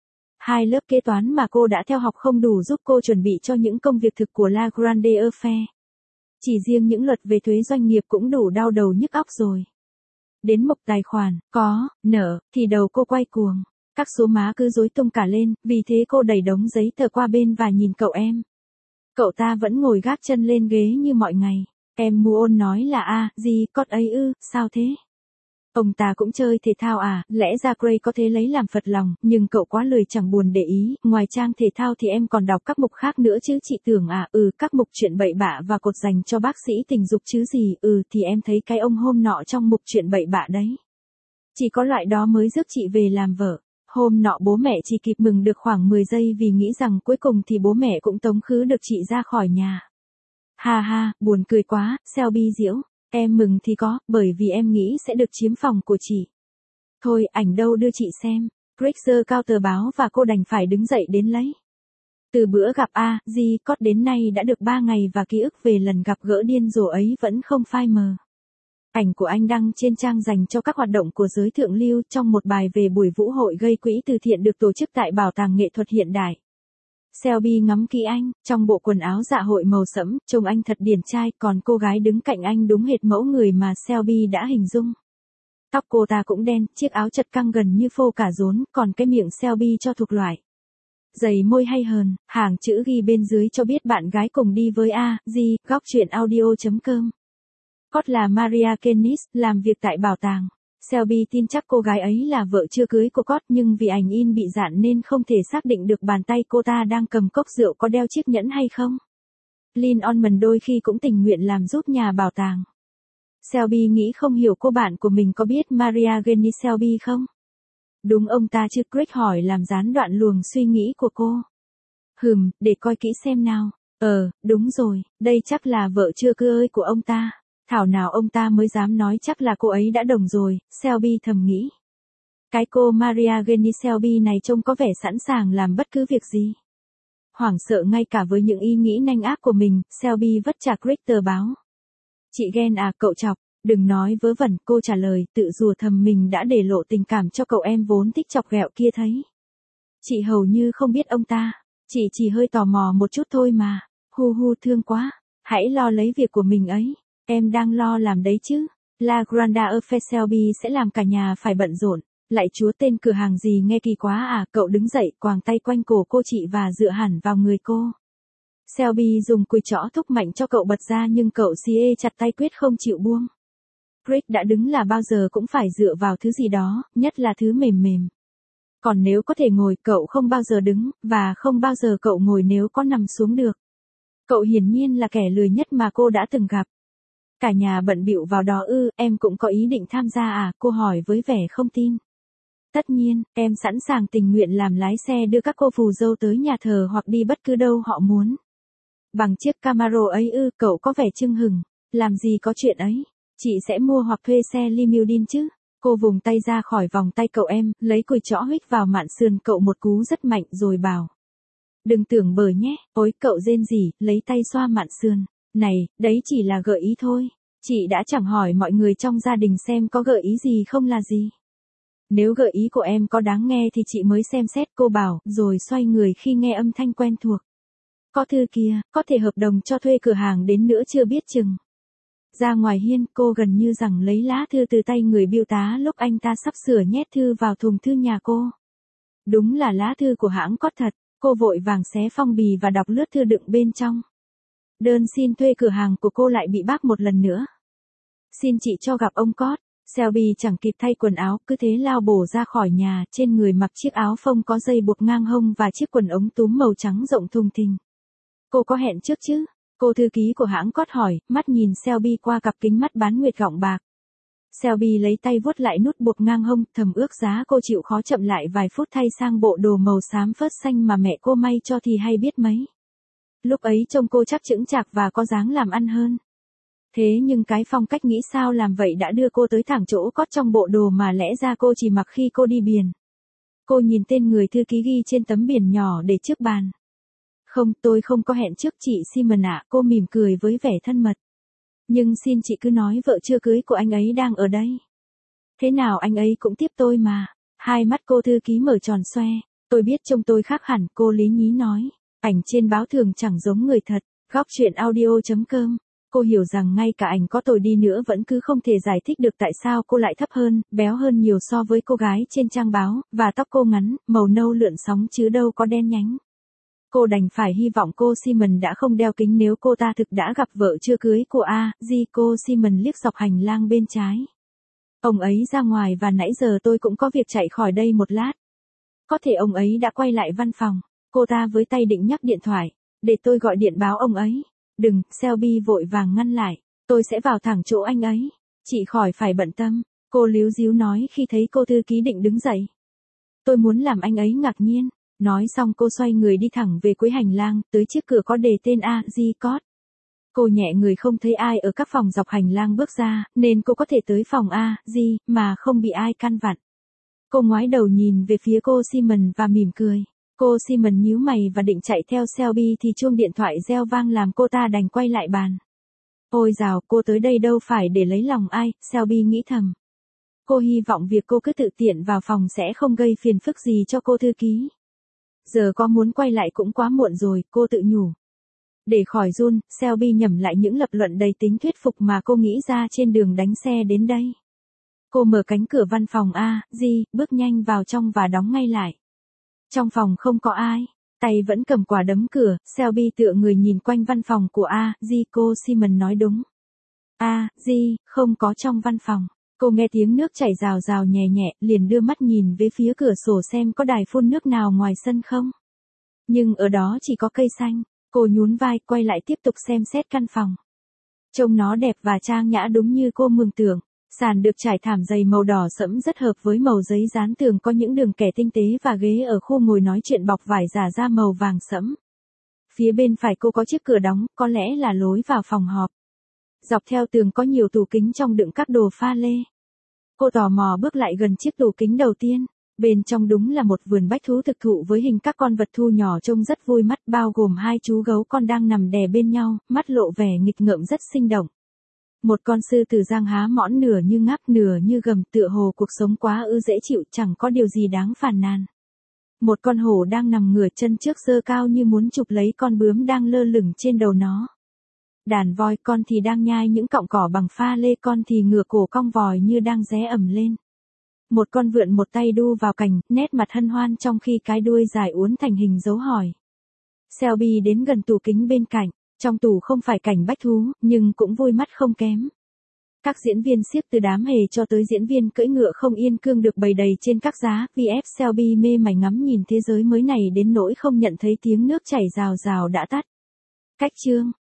Hai lớp kế toán mà cô đã theo học không đủ giúp cô chuẩn bị cho những công việc thực của La Grande Affair. Chỉ riêng những luật về thuế doanh nghiệp cũng đủ đau đầu nhức óc rồi. Đến mục tài khoản, có, nợ, thì đầu cô quay cuồng. Các số má cứ rối tung cả lên, vì thế cô đẩy đống giấy tờ qua bên và nhìn cậu em. Cậu ta vẫn ngồi gác chân lên ghế như mọi ngày. Em Muon nói là a, gì, cót ấy ư, sao thế? Ông ta cũng chơi thể thao à, lẽ ra Gray có thể lấy làm phật lòng, nhưng cậu quá lười chẳng buồn để ý, ngoài trang thể thao thì em còn đọc các mục khác nữa chứ chị tưởng à, ừ, các mục chuyện bậy bạ và cột dành cho bác sĩ tình dục chứ gì, ừ, thì em thấy cái ông hôm nọ trong mục chuyện bậy bạ đấy. Chỉ có loại đó mới rước chị về làm vợ. Hôm nọ bố mẹ chỉ kịp mừng được khoảng mười giây vì nghĩ rằng cuối cùng thì bố mẹ cũng tống khứ được chị ra khỏi nhà. Ha ha, buồn cười quá, Shelby giễu. Em mừng thì có, bởi vì em nghĩ sẽ được chiếm phòng của chị. Thôi, ảnh đâu đưa chị xem. Greg giơ cao tờ báo và cô đành phải đứng dậy đến lấy. Từ bữa gặp A, Di Cót đến nay đã được ba ngày và ký ức về lần gặp gỡ điên rồ ấy vẫn không phai mờ. Ảnh của anh đăng trên trang dành cho các hoạt động của giới thượng lưu trong một bài về buổi vũ hội gây quỹ từ thiện được tổ chức tại Bảo tàng Nghệ thuật Hiện đại. Shelby ngắm kỹ anh, trong bộ quần áo dạ hội màu sẫm, trông anh thật điển trai, còn cô gái đứng cạnh anh đúng hệt mẫu người mà Shelby đã hình dung. Tóc cô ta cũng đen, chiếc áo chật căng gần như phô cả rốn, còn cái miệng Shelby cho thuộc loại. Dày môi hay hờn, hàng chữ ghi bên dưới cho biết bạn gái cùng đi với A, G, góc chuyện audio chấm com. Cót là Maria Kennis, làm việc tại bảo tàng. Selby tin chắc cô gái ấy là vợ chưa cưới của Cott, nhưng vì ảnh in bị dạn nên không thể xác định được bàn tay cô ta đang cầm cốc rượu có đeo chiếc nhẫn hay không. Lynn Ormond đôi khi cũng tình nguyện làm giúp nhà bảo tàng. Selby nghĩ không hiểu cô bạn của mình có biết Maria Ginny Selby không? Đúng ông ta chứ, Craig hỏi làm gián đoạn luồng suy nghĩ của cô. Hừm, để coi kỹ xem nào. Ờ, đúng rồi, đây chắc là vợ chưa cưới của ông ta. Thảo nào ông ta mới dám nói chắc là cô ấy đã đồng rồi, Selby thầm nghĩ. Cái cô Maria Ginny Selby này trông có vẻ sẵn sàng làm bất cứ việc gì. Hoảng sợ ngay cả với những ý nghĩ nanh ác của mình, Selby vất trả Craig tờ báo. Chị ghen à, cậu chọc, đừng nói vớ vẩn, cô trả lời, tự rủa thầm mình đã để lộ tình cảm cho cậu em vốn thích chọc ghẹo kia thấy. Chị hầu như không biết ông ta, chị chỉ hơi tò mò một chút thôi mà, hu hu thương quá, hãy lo lấy việc của mình ấy, em đang lo làm đấy chứ. La Grande Affaire Selby sẽ làm cả nhà phải bận rộn. Lại chúa, tên cửa hàng gì nghe kỳ quá à, cậu đứng dậy, quàng tay quanh cổ cô chị và dựa hẳn vào người cô. Selby dùng cùi trỏ thúc mạnh cho cậu bật ra nhưng cậu xì ê chặt tay quyết không chịu buông. Craig đã đứng là bao giờ cũng phải dựa vào thứ gì đó, nhất là thứ mềm mềm. Còn nếu có thể ngồi, cậu không bao giờ đứng, và không bao giờ cậu ngồi nếu có nằm xuống được. Cậu hiển nhiên là kẻ lười nhất mà cô đã từng gặp. Cả nhà bận bịu vào đó ư, em cũng có ý định tham gia à, cô hỏi với vẻ không tin. Tất nhiên, em sẵn sàng tình nguyện làm lái xe đưa các cô phù dâu tới nhà thờ hoặc đi bất cứ đâu họ muốn. Bằng chiếc Camaro ấy ư, cậu có vẻ chưng hừng, làm gì có chuyện ấy, chị sẽ mua hoặc thuê xe limousine chứ. Cô vùng tay ra khỏi vòng tay cậu em, lấy cùi trỏ huých vào mạn sườn cậu một cú rất mạnh rồi bảo. Đừng tưởng bờ nhé, ôi cậu rên rỉ, lấy tay xoa mạn sườn. Này, đấy chỉ là gợi ý thôi, chị đã chẳng hỏi mọi người trong gia đình xem có gợi ý gì không là gì. Nếu gợi ý của em có đáng nghe thì chị mới xem xét, cô bảo, rồi xoay người khi nghe âm thanh quen thuộc. Có thư kia, có thể hợp đồng cho thuê cửa hàng đến nữa chưa biết chừng. Ra ngoài hiên, cô gần như rằng lấy lá thư từ tay người bưu tá lúc anh ta sắp sửa nhét thư vào thùng thư nhà cô. Đúng là lá thư của hãng Cott thật, cô vội vàng xé phong bì và đọc lướt thư đựng bên trong. Đơn xin thuê cửa hàng của cô lại bị bác một lần nữa. Xin chị cho gặp ông Cott. Selby chẳng kịp thay quần áo, cứ thế lao bổ ra khỏi nhà, trên người mặc chiếc áo phông có dây buộc ngang hông và chiếc quần ống túm màu trắng rộng thùng thình. Cô có hẹn trước chứ? Cô thư ký của hãng Cott hỏi, mắt nhìn Selby qua cặp kính mắt bán nguyệt gọng bạc. Selby lấy tay vuốt lại nút buộc ngang hông, thầm ước giá cô chịu khó chậm lại vài phút thay sang bộ đồ màu xám phớt xanh mà mẹ cô may cho thì hay biết mấy. Lúc ấy trông cô chắc chững chạc và có dáng làm ăn hơn. Thế nhưng cái phong cách nghĩ sao làm vậy đã đưa cô tới thẳng chỗ Cott trong bộ đồ mà lẽ ra cô chỉ mặc khi cô đi biển. Cô nhìn tên người thư ký ghi trên tấm biển nhỏ để trước bàn. Không, tôi không có hẹn trước chị Simon ạ, cô mỉm cười với vẻ thân mật. Nhưng xin chị cứ nói vợ chưa cưới của anh ấy đang ở đây. Thế nào anh ấy cũng tiếp tôi mà. Hai mắt cô thư ký mở tròn xoe. Tôi biết trông tôi khác hẳn, cô lý nhí nói. Ảnh trên báo thường chẳng giống người thật. Góc truyện audio chấm com. Cô hiểu rằng ngay cả ảnh có tồi đi nữa vẫn cứ không thể giải thích được tại sao cô lại thấp hơn, béo hơn nhiều so với cô gái trên trang báo, và tóc cô ngắn, màu nâu lượn sóng chứ đâu có đen nhánh. Cô đành phải hy vọng cô Simon đã không đeo kính nếu cô ta thực đã gặp vợ chưa cưới của A, Di. Cô Simon liếc dọc hành lang bên trái. Ông ấy ra ngoài và nãy giờ tôi cũng có việc chạy khỏi đây một lát. Có thể ông ấy đã quay lại văn phòng. Cô ta với tay định nhấc điện thoại. Để tôi gọi điện báo ông ấy. Đừng, Selby vội vàng ngăn lại. Tôi sẽ vào thẳng chỗ anh ấy. Chị khỏi phải bận tâm. Cô líu díu nói khi thấy cô thư ký định đứng dậy. Tôi muốn làm anh ấy ngạc nhiên. Nói xong cô xoay người đi thẳng về cuối hành lang, tới chiếc cửa có đề tên A, Di Cott. Cô nhẹ người không thấy ai ở các phòng dọc hành lang bước ra, nên cô có thể tới phòng A, Di, mà không bị ai căn vặn. Cô ngoái đầu nhìn về phía cô Simon và mỉm cười. Cô Simon nhíu mày và định chạy theo Selby thì chuông điện thoại reo vang làm cô ta đành quay lại bàn. Ôi dào, cô tới đây đâu phải để lấy lòng ai, Selby nghĩ thầm. Cô hy vọng việc cô cứ tự tiện vào phòng sẽ không gây phiền phức gì cho cô thư ký. Giờ có muốn quay lại cũng quá muộn rồi, cô tự nhủ. Để khỏi run, Selby nhẩm lại những lập luận đầy tính thuyết phục mà cô nghĩ ra trên đường đánh xe đến đây. Cô mở cánh cửa văn phòng A, Di, bước nhanh vào trong và đóng ngay lại. Trong phòng không có ai, tay vẫn cầm quả đấm cửa, Selby tựa người nhìn quanh văn phòng của A, Di. Cô Simon nói đúng. A, Di, không có trong văn phòng. Cô nghe tiếng nước chảy rào rào nhẹ nhẹ, liền đưa mắt nhìn về phía cửa sổ xem có đài phun nước nào ngoài sân không. Nhưng ở đó chỉ có cây xanh, cô nhún vai quay lại tiếp tục xem xét căn phòng. Trông nó đẹp và trang nhã đúng như cô mường tượng. Sàn được trải thảm dày màu đỏ sẫm rất hợp với màu giấy dán tường có những đường kẻ tinh tế và ghế ở khu ngồi nói chuyện bọc vải giả da màu vàng sẫm. Phía bên phải cô có chiếc cửa đóng, có lẽ là lối vào phòng họp. Dọc theo tường có nhiều tủ kính trong đựng các đồ pha lê. Cô tò mò bước lại gần chiếc tủ kính đầu tiên. Bên trong đúng là một vườn bách thú thực thụ với hình các con vật thu nhỏ trông rất vui mắt, bao gồm hai chú gấu con đang nằm đè bên nhau, mắt lộ vẻ nghịch ngợm rất sinh động. Một con sư tử giang há mõm nửa như ngáp nửa như gầm, tựa hồ cuộc sống quá ư dễ chịu, chẳng có điều gì đáng phàn nàn. Một con hổ đang nằm ngửa chân trước giơ cao như muốn chụp lấy con bướm đang lơ lửng trên đầu nó. Đàn voi con thì đang nhai những cọng cỏ bằng pha lê, con thì ngửa cổ cong vòi như đang ré ẩm lên. Một con vượn một tay đu vào cành, nét mặt hân hoan trong khi cái đuôi dài uốn thành hình dấu hỏi. Shelby đến gần tủ kính bên cạnh, trong tủ không phải cảnh bách thú, nhưng cũng vui mắt không kém. Các diễn viên xiếc từ đám hề cho tới diễn viên cưỡi ngựa không yên cương được bày đầy trên các giá, vê ép Shelby mê mải ngắm nhìn thế giới mới này đến nỗi không nhận thấy tiếng nước chảy rào rào đã tắt. Cách chương